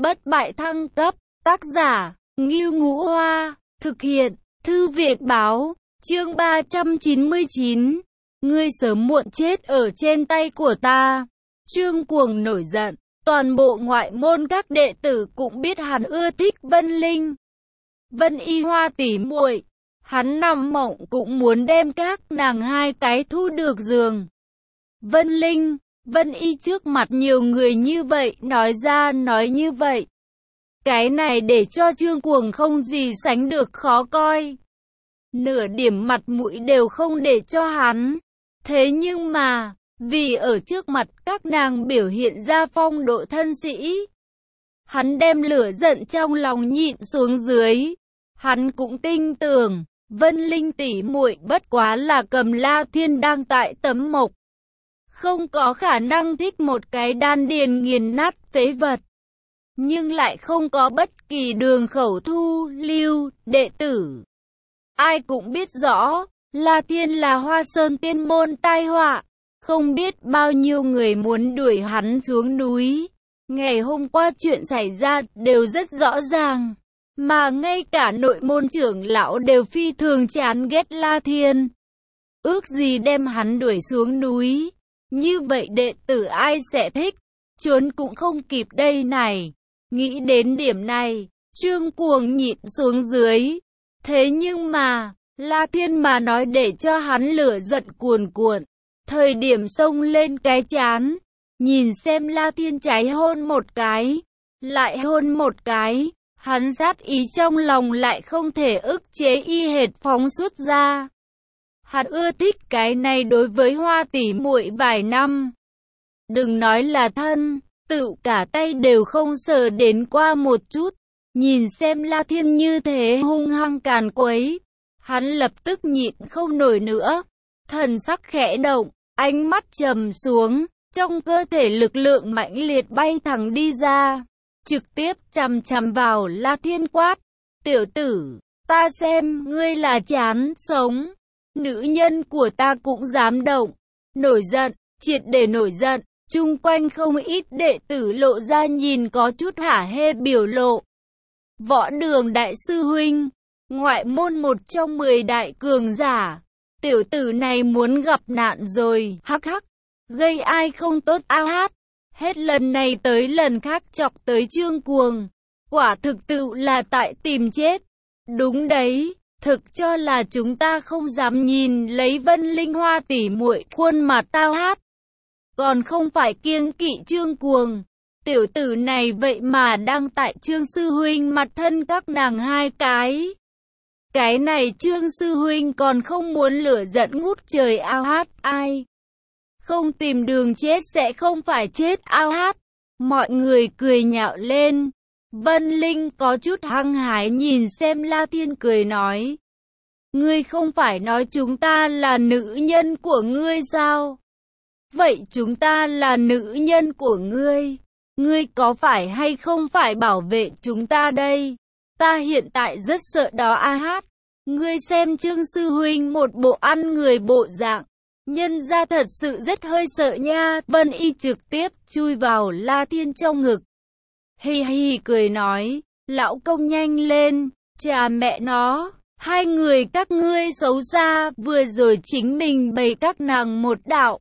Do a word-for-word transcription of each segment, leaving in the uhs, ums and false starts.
bất bại thăng cấp, tác giả, Ngưu Ngũ Hoa, thực hiện, Thư viện Báo, chương ba trăm chín mươi chín, ngươi sớm muộn chết ở trên tay của ta. Trương Cuồng nổi giận, toàn bộ ngoại môn các đệ tử cũng biết hắn ưa thích Vân Linh. Vân Y Hoa tỉ muội, hắn nằm mộng cũng muốn đem các nàng hai cái thu được giường. Vân Linh, Vân Y trước mặt nhiều người như vậy, nói ra nói như vậy. Cái này để cho Trương Cuồng không gì sánh được khó coi. Nửa điểm mặt mũi đều không để cho hắn. Thế nhưng mà, vì ở trước mặt các nàng biểu hiện ra phong độ thân sĩ, hắn đem lửa giận trong lòng nhịn xuống dưới. Hắn cũng tin tưởng, Vân Linh tỷ muội bất quá là Cầm La Thiên đang tại tấm mộc. Không có khả năng thích một cái đan điền nghiền nát phế vật. Nhưng lại không có bất kỳ đường khẩu thu lưu đệ tử. Ai cũng biết rõ, La Thiên là Hoa Sơn tiên môn tai họa. Không biết bao nhiêu người muốn đuổi hắn xuống núi. Ngày hôm qua chuyện xảy ra đều rất rõ ràng. Mà ngay cả nội môn trưởng lão đều phi thường chán ghét La Thiên. Ước gì đem hắn đuổi xuống núi. Như vậy đệ tử ai sẽ thích, trốn cũng không kịp đây này. Nghĩ đến điểm này, Trương Cuồng nhịn xuống dưới. Thế nhưng mà, La Thiên mà nói để cho hắn lửa giận cuồn cuộn. Thời điểm xông lên cái chán, nhìn xem La Thiên cháy hôn một cái, lại hôn một cái, hắn sát ý trong lòng lại không thể ức chế y hệt phóng xuất ra. Hắn ưa thích cái này đối với Hoa tỷ muội vài năm. Đừng nói là thân, tự cả tay đều không sờ đến qua một chút. Nhìn xem La Thiên như thế hung hăng càn quấy, hắn lập tức nhịn không nổi nữa. Thần sắc khẽ động, ánh mắt trầm xuống, trong cơ thể lực lượng mãnh liệt bay thẳng đi ra, trực tiếp chằm chằm vào La Thiên quát. Tiểu tử, ta xem ngươi là chán sống. Nữ nhân của ta cũng dám động. Nổi giận, triệt để nổi giận, chung quanh không ít đệ tử lộ ra nhìn có chút hả hê biểu lộ. Võ Đường đại sư huynh, ngoại môn một trong mười đại cường giả. Tiểu tử này muốn gặp nạn rồi, hắc hắc, gây ai không tốt ao hát. Hết lần này tới lần khác chọc tới Trương Cuồng. Quả thực tự là tại tìm chết. Đúng đấy. Thực cho là chúng ta không dám nhìn lấy Vân Linh Hoa tỷ muội khuôn mặt tao hát. Còn không phải kiêng kỵ Trương Cuồng. Tiểu tử này vậy mà đang tại Trương Sư Huynh mặt thân các nàng hai cái. Cái này Trương Sư Huynh còn không muốn lửa giận ngút trời ao hát ai. Không tìm đường chết sẽ không phải chết ao hát. Mọi người cười nhạo lên. Vân Linh có chút hăng hái nhìn xem La Thiên cười nói. Ngươi không phải nói chúng ta là nữ nhân của ngươi sao? Vậy chúng ta là nữ nhân của ngươi. Ngươi có phải hay không phải bảo vệ chúng ta đây? Ta hiện tại rất sợ đó a hát. Ngươi xem Trương Sư Huynh một bộ ăn người bộ dạng. Nhân ra thật sự rất hơi sợ nha. Vân Y trực tiếp chui vào La Thiên trong ngực. Hi hi cười nói, lão công nhanh lên, chà mẹ nó, hai người các ngươi xấu xa, vừa rồi chính mình bày các nàng một đạo.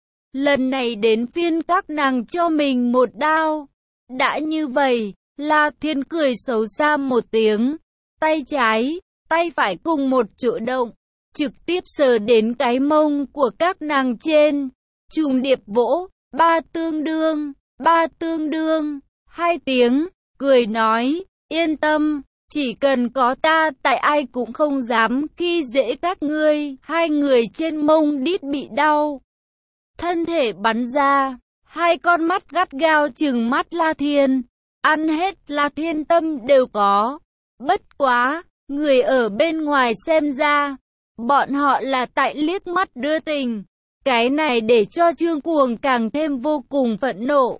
Lần này đến phiên các nàng cho mình một đao. Đã như vậy, La Thiên cười xấu xa một tiếng, tay trái, tay phải cùng một chỗ động, trực tiếp sờ đến cái mông của các nàng trên, trùng điệp vỗ, ba tương đương, ba tương đương. Hai tiếng, cười nói, yên tâm, chỉ cần có ta tại ai cũng không dám khi dễ các ngươi. Hai người trên mông đít bị đau. Thân thể bắn ra, hai con mắt gắt gao trừng mắt La Thiên. Ăn hết La Thiên tâm đều có. Bất quá, người ở bên ngoài xem ra, bọn họ là tại liếc mắt đưa tình. Cái này để cho Trương Cuồng càng thêm vô cùng phẫn nộ.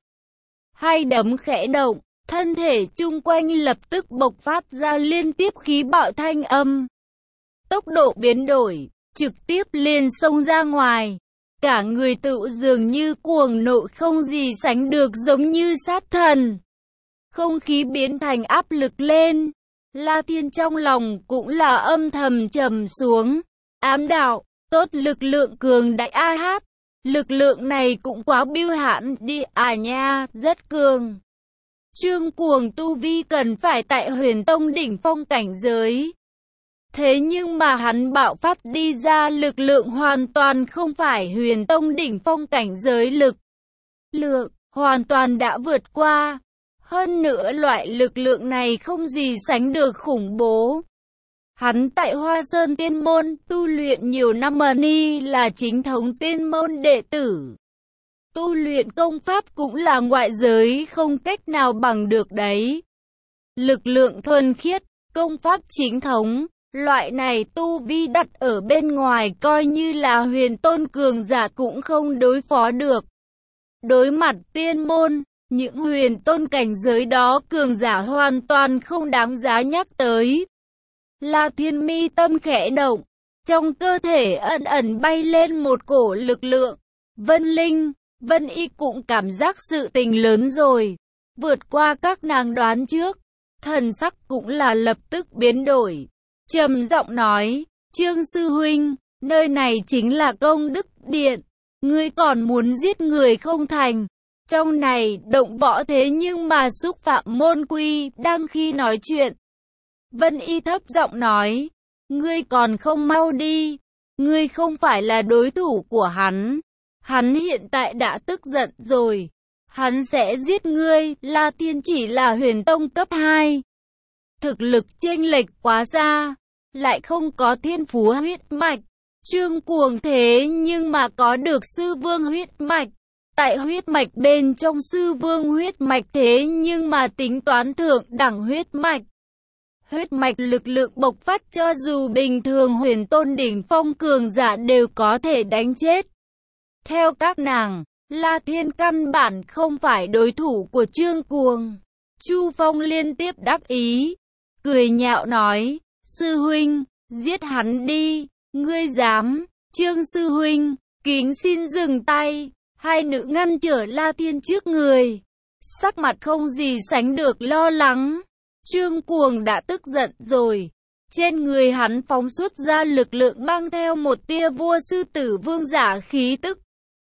Hai đấm khẽ động, thân thể chung quanh lập tức bộc phát ra liên tiếp khí bạo thanh âm. Tốc độ biến đổi, trực tiếp liền xông ra ngoài. Cả người tự dường như cuồng nộ không gì sánh được giống như sát thần. Không khí biến thành áp lực lên. La Thiên trong lòng cũng là âm thầm trầm xuống. Ám đạo, tốt lực lượng cường đại a hát. Lực lượng này cũng quá biêu hãn đi à nha, rất cường. Trương Cuồng tu vi cần phải tại Huyền Tông đỉnh phong cảnh giới. Thế nhưng mà hắn bạo phát đi ra lực lượng hoàn toàn không phải Huyền Tông đỉnh phong cảnh giới lực. Lượng, hoàn toàn đã vượt qua. Hơn nữa loại lực lượng này không gì sánh được khủng bố. Hắn tại Hoa Sơn Tiên Môn tu luyện nhiều năm ni là chính thống tiên môn đệ tử. Tu luyện công pháp cũng là ngoại giới không cách nào bằng được đấy. Lực lượng thuần khiết, công pháp chính thống, loại này tu vi đặt ở bên ngoài coi như là huyền tôn cường giả cũng không đối phó được. Đối mặt tiên môn, những huyền tôn cảnh giới đó cường giả hoàn toàn không đáng giá nhắc tới. La Thiên mi tâm khẽ động, trong cơ thể ẩn ẩn bay lên một cổ lực lượng. Vân Linh, Vân Y cũng cảm giác sự tình lớn rồi, vượt qua các nàng đoán trước, thần sắc cũng là lập tức biến đổi. Trầm giọng nói, Trương sư huynh, nơi này chính là công đức điện, ngươi còn muốn giết người không thành. Trong này động võ thế nhưng mà xúc phạm môn quy. Đang khi nói chuyện, Vân Y thấp giọng nói, ngươi còn không mau đi, ngươi không phải là đối thủ của hắn. Hắn hiện tại đã tức giận rồi, hắn sẽ giết ngươi. La Thiên chỉ là huyền tông cấp hai. Thực lực chênh lệch quá xa, lại không có thiên phú huyết mạch. Trương Cuồng thế nhưng mà có được sư vương huyết mạch. Tại huyết mạch bên trong sư vương huyết mạch thế nhưng mà tính toán thượng đẳng huyết mạch. Huyết mạch lực lượng bộc phát cho dù bình thường huyền tôn đỉnh phong cường giả đều có thể đánh chết. Theo các nàng, La Thiên căn bản không phải đối thủ của Trương Cuồng. Chu Phong liên tiếp đắc ý, cười nhạo nói, sư huynh, giết hắn đi, ngươi dám. Trương sư huynh, kính xin dừng tay. Hai nữ ngăn trở La Thiên trước người, sắc mặt không gì sánh được lo lắng. Trương Cuồng đã tức giận rồi, trên người hắn phóng xuất ra lực lượng mang theo một tia vua sư tử vương giả khí tức.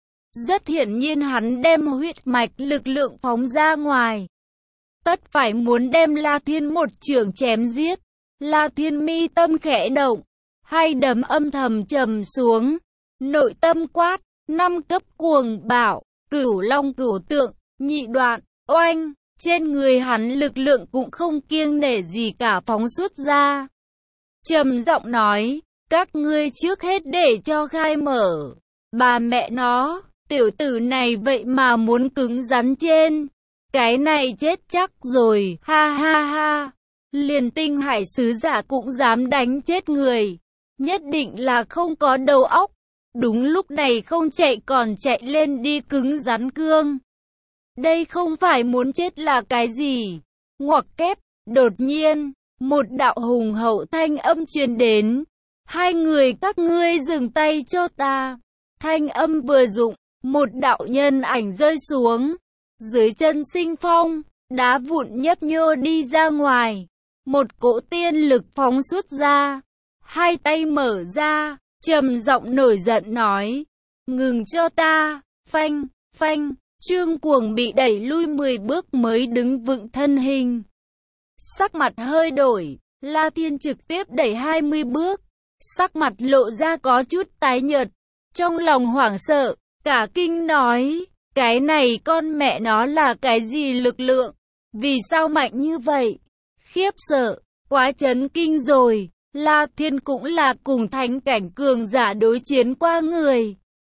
Rất hiển nhiên hắn đem huyết mạch lực lượng phóng ra ngoài, tất phải muốn đem La Thiên một chưởng chém giết. La Thiên mi tâm khẽ động, hai đấm âm thầm trầm xuống, nội tâm quát, năm cấp cuồng bảo, cửu long cửu tượng, nhị đoạn, oanh. Trên người hắn lực lượng cũng không kiêng nể gì cả phóng xuất ra. Trầm giọng nói, các ngươi trước hết để cho khai mở. Bà mẹ nó, tiểu tử này vậy mà muốn cứng rắn trên. Cái này chết chắc rồi, ha ha ha. Liền tinh hải sứ giả cũng dám đánh chết người. Nhất định là không có đầu óc. Đúng lúc này không chạy còn chạy lên đi cứng rắn cương. Đây không phải muốn chết là cái gì? Ngoặc kép, đột nhiên, một đạo hùng hậu thanh âm truyền đến. Hai người các ngươi dừng tay cho ta. Thanh âm vừa dụng, một đạo nhân ảnh rơi xuống. Dưới chân sinh phong, đá vụn nhấp nhô đi ra ngoài. Một cỗ tiên lực phóng xuất ra. Hai tay mở ra, trầm giọng nổi giận nói. Ngừng cho ta, phanh, phanh. Trương Cuồng bị đẩy lui mười bước mới đứng vững thân hình. Sắc mặt hơi đổi, La Thiên trực tiếp đẩy hai mươi bước. Sắc mặt lộ ra có chút tái nhợt. Trong lòng hoảng sợ, cả kinh nói, cái này con mẹ nó là cái gì lực lượng? Vì sao mạnh như vậy? Khiếp sợ, quá chấn kinh rồi. La Thiên cũng là cùng thánh cảnh cường giả đối chiến qua người.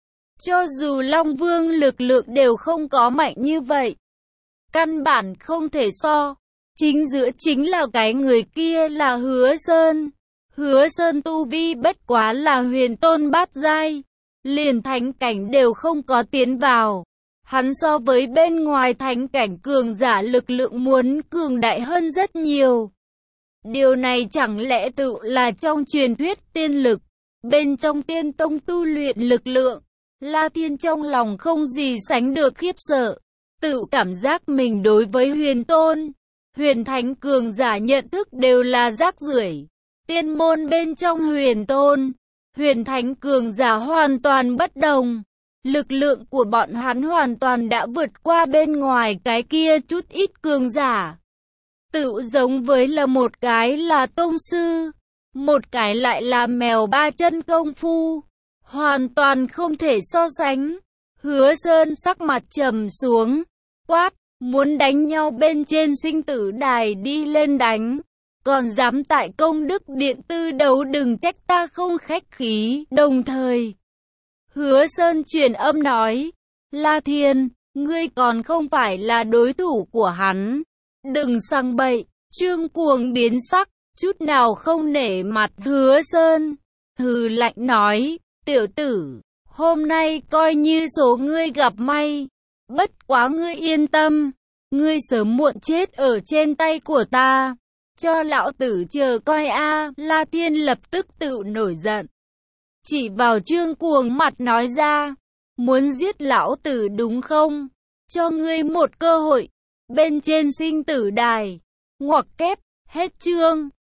Cho dù Long Vương lực lượng đều không có mạnh như vậy. Căn bản không thể so. Chính giữa chính là cái người kia là Hứa Sơn. Hứa Sơn tu vi bất quá là huyền tôn bát giai. Liền thánh cảnh đều không có tiến vào. Hắn so với bên ngoài thánh cảnh cường giả lực lượng muốn cường đại hơn rất nhiều. Điều này chẳng lẽ tự là trong truyền thuyết tiên lực. Bên trong tiên tông tu luyện lực lượng. La Thiên trong lòng không gì sánh được khiếp sợ, tự cảm giác mình đối với huyền tôn, huyền thánh cường giả nhận thức đều là rác rưởi. Tiên môn bên trong huyền tôn, huyền thánh cường giả hoàn toàn bất đồng. Lực lượng của bọn hắn hoàn toàn đã vượt qua bên ngoài cái kia chút ít cường giả. Tự giống với là một cái là tông sư, một cái lại là mèo ba chân công phu. Hoàn toàn không thể so sánh. Hứa Sơn sắc mặt trầm xuống, quát, muốn đánh nhau bên trên sinh tử đài đi lên đánh. Còn dám tại công đức điện tư đấu đừng trách ta không khách khí. Đồng thời, Hứa Sơn truyền âm nói, La Thiên, ngươi còn không phải là đối thủ của hắn. Đừng sang bậy. Trương Cuồng biến sắc, chút nào không nể mặt Hứa Sơn. Hừ lạnh nói, tiểu tử, hôm nay coi như số ngươi gặp may. Bất quá ngươi yên tâm, ngươi sớm muộn chết ở trên tay của ta. Cho lão tử chờ coi a. La Thiên lập tức tự nổi giận, chỉ vào Trương Cuồng mặt nói ra, muốn giết lão tử đúng không? Cho ngươi một cơ hội, bên trên sinh tử đài. Ngoặc kép, hết chương.